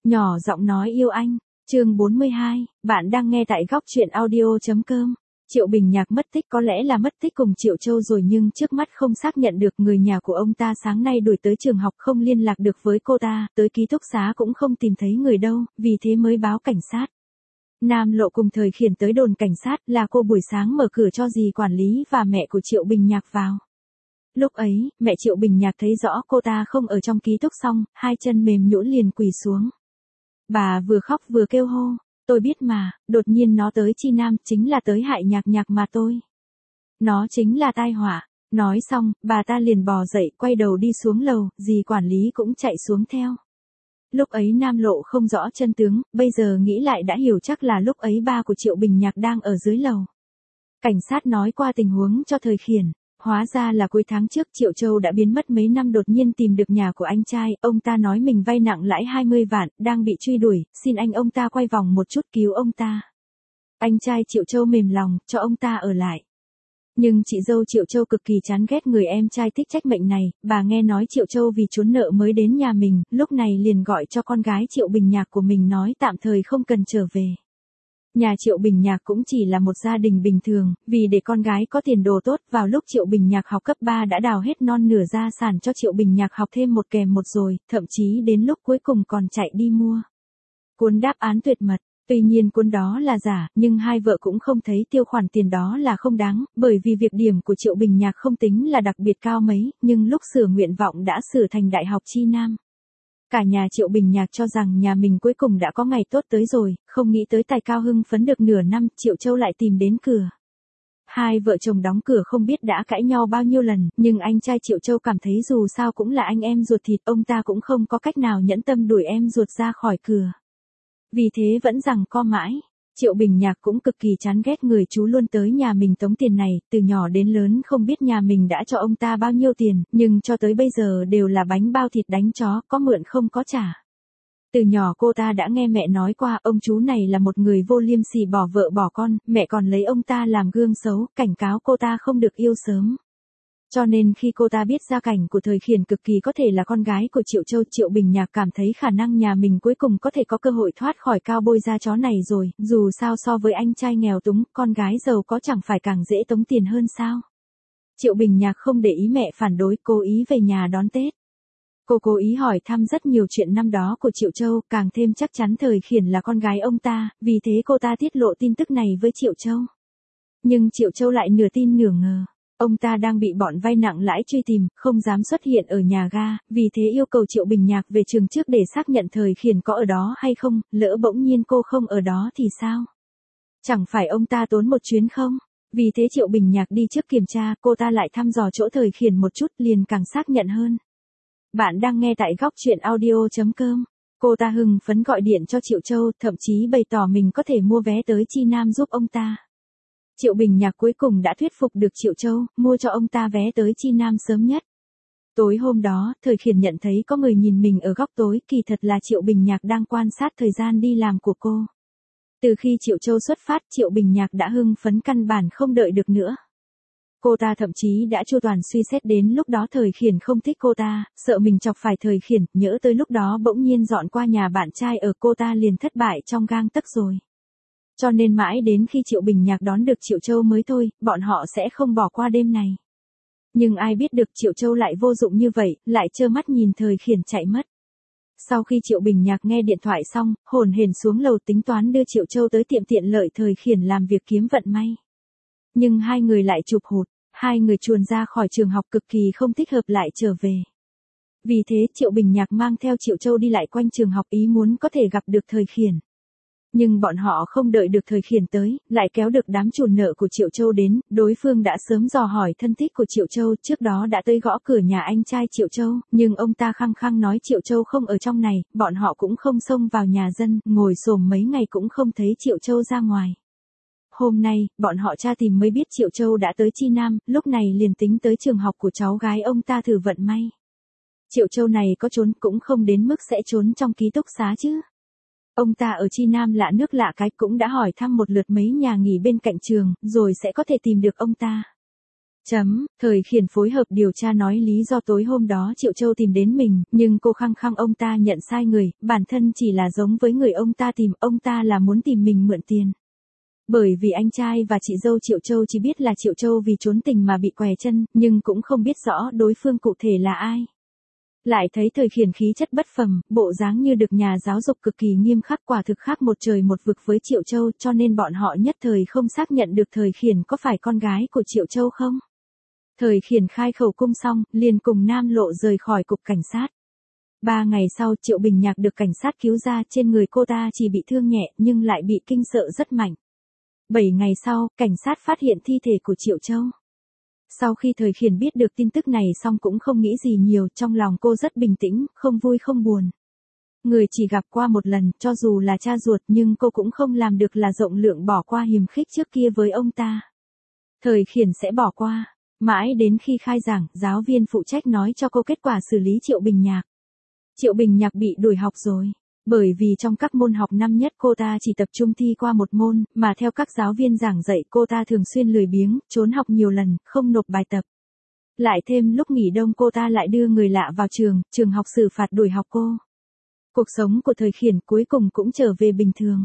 Nhỏ giọng nói yêu anh. Chương 42, bạn đang nghe tại góc truyện audio.com. Triệu Bình Nhạc mất tích có lẽ là mất tích cùng Triệu Châu rồi nhưng trước mắt không xác nhận được người nhà của ông ta sáng nay đuổi tới trường học không liên lạc được với cô ta, tới ký túc xá cũng không tìm thấy người đâu, vì thế mới báo cảnh sát. Nam Lộ cùng Thời Khiển tới đồn cảnh sát là cô buổi sáng mở cửa cho dì quản lý và mẹ của Triệu Bình Nhạc vào. Lúc ấy, mẹ Triệu Bình Nhạc thấy rõ cô ta không ở trong ký túc xong, hai chân mềm nhũn liền quỳ xuống. Bà vừa khóc vừa kêu hô, tôi biết mà, đột nhiên nó tới Chi Nam chính là tới hại Nhạc Nhạc mà tôi. Nó chính là tai họa. Nói xong, bà ta liền bò dậy quay đầu đi xuống lầu, dì quản lý cũng chạy xuống theo. Lúc ấy Nam Lộ không rõ chân tướng, bây giờ nghĩ lại đã hiểu chắc là lúc ấy ba của Triệu Bình Nhạc đang ở dưới lầu. Cảnh sát nói qua tình huống cho Thời Khiển. Hóa ra là cuối tháng trước Triệu Châu đã biến mất mấy năm đột nhiên tìm được nhà của anh trai, ông ta nói mình vay nặng lãi 20 vạn, đang bị truy đuổi, xin anh ông ta quay vòng một chút cứu ông ta. Anh trai Triệu Châu mềm lòng, cho ông ta ở lại. Nhưng chị dâu Triệu Châu cực kỳ chán ghét người em trai thích trách mệnh này, bà nghe nói Triệu Châu vì trốn nợ mới đến nhà mình, lúc này liền gọi cho con gái Triệu Bình Nhạc của mình nói tạm thời không cần trở về. Nhà Triệu Bình Nhạc cũng chỉ là một gia đình bình thường, vì để con gái có tiền đồ tốt, vào lúc Triệu Bình Nhạc học cấp 3 đã đào hết non nửa gia sản cho Triệu Bình Nhạc học thêm một kèm một rồi, thậm chí đến lúc cuối cùng còn chạy đi mua cuốn đáp án tuyệt mật. Tuy nhiên cuốn đó là giả, nhưng hai vợ cũng không thấy tiêu khoản tiền đó là không đáng, bởi vì việc điểm của Triệu Bình Nhạc không tính là đặc biệt cao mấy, nhưng lúc sửa nguyện vọng đã sửa thành Đại học Chi Nam. Cả nhà Triệu Bình Nhạc cho rằng nhà mình cuối cùng đã có ngày tốt tới rồi, không nghĩ tới tài cao hưng phấn được nửa năm, Triệu Châu lại tìm đến cửa. Hai vợ chồng đóng cửa không biết đã cãi nhau bao nhiêu lần, nhưng anh trai Triệu Châu cảm thấy dù sao cũng là anh em ruột thịt, ông ta cũng không có cách nào nhẫn tâm đuổi em ruột ra khỏi cửa. Vì thế vẫn giằng co mãi. Triệu Bình Nhạc cũng cực kỳ chán ghét người chú luôn tới nhà mình tống tiền này, từ nhỏ đến lớn không biết nhà mình đã cho ông ta bao nhiêu tiền, nhưng cho tới bây giờ đều là bánh bao thịt đánh chó, có mượn không có trả. Từ nhỏ cô ta đã nghe mẹ nói qua, ông chú này là một người vô liêm sỉ bỏ vợ bỏ con, mẹ còn lấy ông ta làm gương xấu, cảnh cáo cô ta không được yêu sớm. Cho nên khi cô ta biết gia cảnh của Thời Khiển cực kỳ có thể là con gái của Triệu Châu, Triệu Bình Nhạc cảm thấy khả năng nhà mình cuối cùng có thể có cơ hội thoát khỏi cao bôi da chó này rồi, dù sao so với anh trai nghèo túng, con gái giàu có chẳng phải càng dễ tống tiền hơn sao. Triệu Bình Nhạc không để ý mẹ phản đối, cố ý về nhà đón Tết. Cô cố ý hỏi thăm rất nhiều chuyện năm đó của Triệu Châu, càng thêm chắc chắn Thời Khiển là con gái ông ta, vì thế cô ta tiết lộ tin tức này với Triệu Châu. Nhưng Triệu Châu lại nửa tin nửa ngờ. Ông ta đang bị bọn vay nặng lãi truy tìm, không dám xuất hiện ở nhà ga, vì thế yêu cầu Triệu Bình Nhạc về trường trước để xác nhận Thời Khiển có ở đó hay không, lỡ bỗng nhiên cô không ở đó thì sao? Chẳng phải ông ta tốn một chuyến không? Vì thế Triệu Bình Nhạc đi trước kiểm tra, cô ta lại thăm dò chỗ Thời Khiển một chút liền càng xác nhận hơn. Bạn đang nghe tại góc truyện audio.com. Cô ta hưng phấn gọi điện cho Triệu Châu, thậm chí bày tỏ mình có thể mua vé tới Chi Nam giúp ông ta. Triệu Bình Nhạc cuối cùng đã thuyết phục được Triệu Châu, mua cho ông ta vé tới Chi Nam sớm nhất. Tối hôm đó, Thời Khiển nhận thấy có người nhìn mình ở góc tối, kỳ thật là Triệu Bình Nhạc đang quan sát thời gian đi làm của cô. Từ khi Triệu Châu xuất phát, Triệu Bình Nhạc đã hưng phấn căn bản không đợi được nữa. Cô ta thậm chí đã chu toàn suy xét đến lúc đó Thời Khiển không thích cô ta, sợ mình chọc phải Thời Khiển, nhỡ tới lúc đó bỗng nhiên dọn qua nhà bạn trai ở cô ta liền thất bại trong gang tấc rồi. Cho nên mãi đến khi Triệu Bình Nhạc đón được Triệu Châu mới thôi, bọn họ sẽ không bỏ qua đêm này. Nhưng ai biết được Triệu Châu lại vô dụng như vậy, lại trơ mắt nhìn Thời Khiển chạy mất. Sau khi Triệu Bình Nhạc nghe điện thoại xong, hồn hển xuống lầu tính toán đưa Triệu Châu tới tiệm tiện lợi Thời Khiển làm việc kiếm vận may. Nhưng hai người lại chụp hụt, hai người chuồn ra khỏi trường học cực kỳ không thích hợp lại trở về. Vì thế Triệu Bình Nhạc mang theo Triệu Châu đi lại quanh trường học ý muốn có thể gặp được Thời Khiển. Nhưng bọn họ không đợi được Thời Khiển tới, lại kéo được đám chủ nợ của Triệu Châu đến, đối phương đã sớm dò hỏi thân thích của Triệu Châu, trước đó đã tới gõ cửa nhà anh trai Triệu Châu, nhưng ông ta khăng khăng nói Triệu Châu không ở trong này, bọn họ cũng không xông vào nhà dân, ngồi xổm mấy ngày cũng không thấy Triệu Châu ra ngoài. Hôm nay, bọn họ tra tìm mới biết Triệu Châu đã tới Chi Nam, lúc này liền tính tới trường học của cháu gái ông ta thử vận may. Triệu Châu này có trốn cũng không đến mức sẽ trốn trong ký túc xá chứ. Ông ta ở Chi Nam lạ nước lạ cái cũng đã hỏi thăm một lượt mấy nhà nghỉ bên cạnh trường, rồi sẽ có thể tìm được ông ta. Thời Khiển phối hợp điều tra nói lý do tối hôm đó Triệu Châu tìm đến mình, nhưng cô khăng khăng ông ta nhận sai người, bản thân chỉ là giống với người ông ta tìm, ông ta là muốn tìm mình mượn tiền. Bởi vì anh trai và chị dâu Triệu Châu chỉ biết là Triệu Châu vì trốn tình mà bị què chân, nhưng cũng không biết rõ đối phương cụ thể là ai. Lại thấy Thời Khiển khí chất bất phàm, bộ dáng như được nhà giáo dục cực kỳ nghiêm khắc, quả thực khác một trời một vực với Triệu Châu, cho nên bọn họ nhất thời không xác nhận được Thời Khiển có phải con gái của Triệu Châu không. Thời Khiển khai khẩu cung xong, liền cùng Nam Lộ rời khỏi cục cảnh sát. 3 ngày sau Triệu Bình Nhạc được cảnh sát cứu ra, trên người cô ta chỉ bị thương nhẹ nhưng lại bị kinh sợ rất mạnh. 7 ngày sau, cảnh sát phát hiện thi thể của Triệu Châu. Sau khi Thời Khiển biết được tin tức này xong cũng không nghĩ gì nhiều, trong lòng cô rất bình tĩnh, không vui không buồn. Người chỉ gặp qua một lần, cho dù là cha ruột nhưng cô cũng không làm được là rộng lượng bỏ qua hiềm khích trước kia với ông ta. Thời Khiển sẽ bỏ qua. Mãi đến khi khai giảng, giáo viên phụ trách nói cho cô kết quả xử lý Triệu Bình Nhạc. Triệu Bình Nhạc bị đuổi học rồi. Bởi vì trong các môn học năm nhất cô ta chỉ tập trung thi qua một môn, mà theo các giáo viên giảng dạy cô ta thường xuyên lười biếng, trốn học nhiều lần, không nộp bài tập. Lại thêm lúc nghỉ đông cô ta lại đưa người lạ vào trường học xử phạt đuổi học cô. Cuộc sống của Thời Khiển cuối cùng cũng trở về bình thường.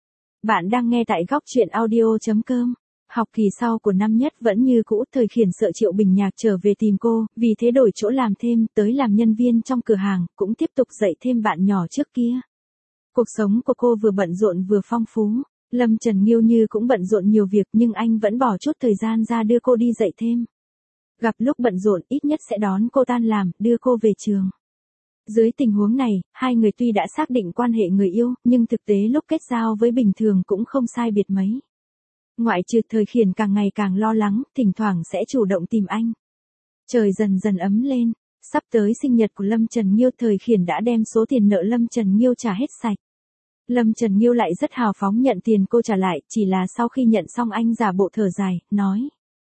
Bạn đang nghe tại góc truyện audio.com. Học kỳ sau của năm nhất vẫn như cũ, Thời Khiển sợ Triệu Bình Nhạc trở về tìm cô, vì thế đổi chỗ làm thêm, tới làm nhân viên trong cửa hàng, cũng tiếp tục dạy thêm bạn nhỏ trước kia. Cuộc sống của cô vừa bận rộn vừa phong phú. Lâm Trần Nghiêu Như cũng bận rộn nhiều việc nhưng anh vẫn bỏ chút thời gian ra đưa cô đi dạy thêm. Gặp lúc bận rộn ít nhất sẽ đón cô tan làm, đưa cô về trường. Dưới tình huống này, hai người tuy đã xác định quan hệ người yêu, nhưng thực tế lúc kết giao với bình thường cũng không sai biệt mấy. Ngoại trừ Thời Khiển càng ngày càng lo lắng, thỉnh thoảng sẽ chủ động tìm anh. Trời dần dần ấm lên, sắp tới sinh nhật của Lâm Trần Nghiêu, Thời Khiển đã đem số tiền nợ Lâm Trần Nghiêu trả hết sạch. Lâm Trần Nghiêu lại rất hào phóng nhận tiền cô trả lại, chỉ là sau khi nhận xong anh giả bộ thở dài, nói.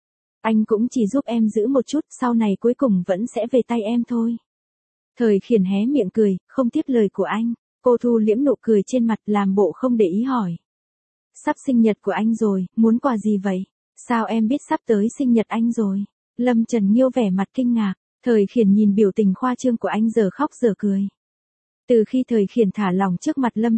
Anh cũng chỉ giúp em giữ một chút, sau này cuối cùng vẫn sẽ về tay em thôi. Thời Khiển hé miệng cười, không tiếp lời của anh, cô thu liễm nụ cười trên mặt làm bộ không để ý hỏi. Sắp sinh nhật của anh rồi, muốn quà gì vậy? Sao em biết sắp tới sinh nhật anh rồi? Lâm Trần Nghiêu vẻ mặt kinh ngạc, Thời Khiển nhìn biểu tình khoa trương của anh giờ khóc giờ cười. Từ khi Thời Khiển thả lỏng trước mặt Lâm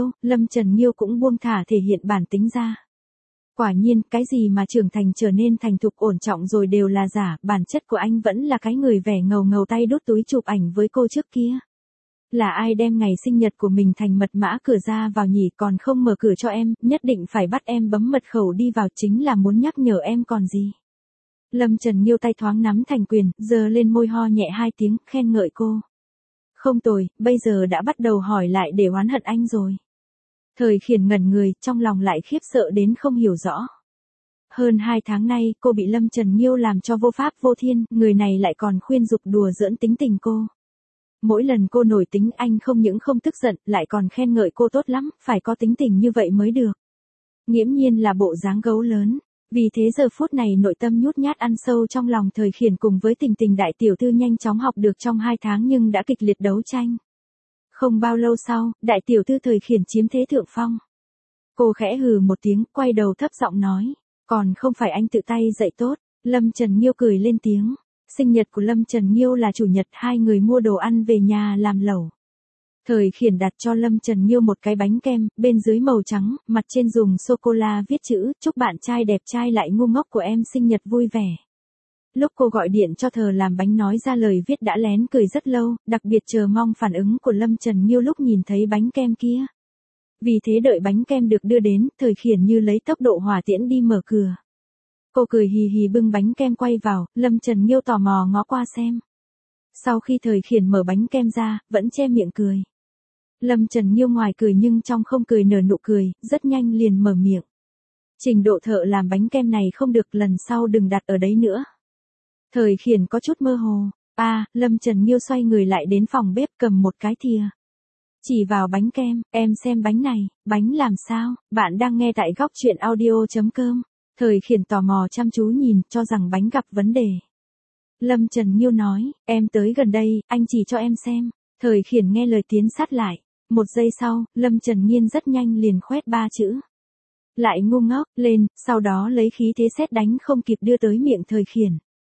Trần Nghiêu cũng buông thả thể hiện bản tính ra. Quả nhiên, cái gì mà trưởng thành trở nên thành thục ổn trọng rồi đều là giả, bản chất của anh vẫn là cái người vẻ ngầu ngầu tay đút túi chụp ảnh với cô trước kia. Là ai đem ngày sinh nhật của mình thành mật mã cửa ra vào nhỉ, còn không mở cửa cho em, nhất định phải bắt em bấm mật khẩu đi vào, chính là muốn nhắc nhở em còn gì. Lâm Trần Nghiêu tay thoáng nắm thành quyền, giơ lên môi ho nhẹ 2 tiếng, khen ngợi cô. Không tồi, bây giờ đã bắt đầu hỏi lại để oán hận anh rồi. Thời Khiển ngẩn người, trong lòng lại khiếp sợ đến không hiểu rõ. Hơn 2 tháng nay, cô bị Lâm Trần Nghiêu làm cho vô pháp vô thiên, người này lại còn khuyên giục đùa giỡn tính tình cô. Mỗi lần cô nổi tính anh không những không tức giận, lại còn khen ngợi cô tốt lắm, phải có tính tình như vậy mới được. Nghiễm nhiên là bộ dáng gấu lớn. Vì thế giờ phút này nội tâm nhút nhát ăn sâu trong lòng Thời Khiển cùng với tình tình đại tiểu thư nhanh chóng học được trong 2 tháng nhưng đã kịch liệt đấu tranh. Không bao lâu sau, đại tiểu thư Thời Khiển chiếm thế thượng phong. Cô khẽ hừ một tiếng, quay đầu thấp giọng nói, còn không phải anh tự tay dạy tốt. Lâm Trần Nghiêu cười lên tiếng. Sinh nhật của Lâm Trần Nghiêu là chủ nhật, hai người mua đồ ăn về nhà làm lẩu. Thời Khiển đặt cho Lâm Trần Nghiêu một cái bánh kem, bên dưới màu trắng, mặt trên dùng sô-cô-la viết chữ, chúc bạn trai đẹp trai lại ngu ngốc của em sinh nhật vui vẻ. Lúc cô gọi điện cho Thờ làm bánh nói ra lời viết đã lén cười rất lâu, đặc biệt chờ mong phản ứng của Lâm Trần Nghiêu lúc nhìn thấy bánh kem kia. Vì thế đợi bánh kem được đưa đến, Thời Khiển như lấy tốc độ hỏa tiễn đi mở cửa. Cô cười hì hì bưng bánh kem quay vào, Lâm Trần Nghiêu tò mò ngó qua xem. Sau khi Thời Khiển mở bánh kem ra, vẫn che miệng cười. Lâm Trần Nghiêu ngoài cười nhưng trong không cười nở nụ cười, rất nhanh liền mở miệng. Trình độ thợ làm bánh kem này không được, lần sau đừng đặt ở đấy nữa. Thời Khiển có chút mơ hồ. Lâm Trần Nghiêu xoay người lại đến phòng bếp cầm một cái thìa. Chỉ vào bánh kem, em xem bánh này, bánh làm sao? Bạn đang nghe tại góc truyện audio.com. Thời Khiển tò mò chăm chú nhìn, cho rằng bánh gặp vấn đề. Lâm Trần Nghiêu nói, em tới gần đây, anh chỉ cho em xem. Thời Khiển nghe lời tiến sát lại. Một giây sau, Lâm Trần Nghiên rất nhanh liền khoét 3 chữ. Lại ngu ngốc, lên, sau đó lấy khí thế sét đánh không kịp đưa tới miệng Thời Khiển.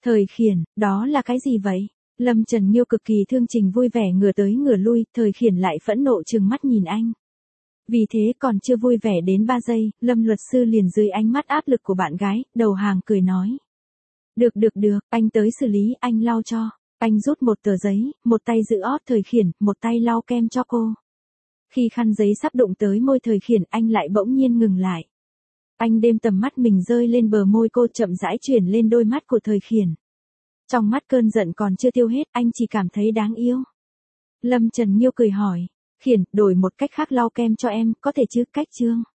Thời Khiển, đó là cái gì vậy? Lâm Trần Nghiêu cực kỳ thương Trình vui vẻ ngửa tới ngửa lui, Thời Khiển lại phẫn nộ trừng mắt nhìn anh. Vì thế còn chưa vui vẻ đến 3 giây, Lâm luật sư liền dưới ánh mắt áp lực của bạn gái, đầu hàng cười nói. Được, anh tới xử lý, anh lau cho. Anh rút một tờ giấy, một tay giữ ót Thời Khiển, một tay lau kem cho cô. Khi khăn giấy sắp đụng tới môi Thời Khiển, anh lại bỗng nhiên ngừng lại. Anh đêm tầm mắt mình rơi lên bờ môi cô, chậm rãi chuyển lên đôi mắt của Thời Khiển. Trong mắt cơn giận còn chưa tiêu hết, anh chỉ cảm thấy đáng yêu. Lâm Trần Nghiêu cười hỏi, Khiển, đổi một cách khác lau kem cho em, có thể chứ? Cách Trương.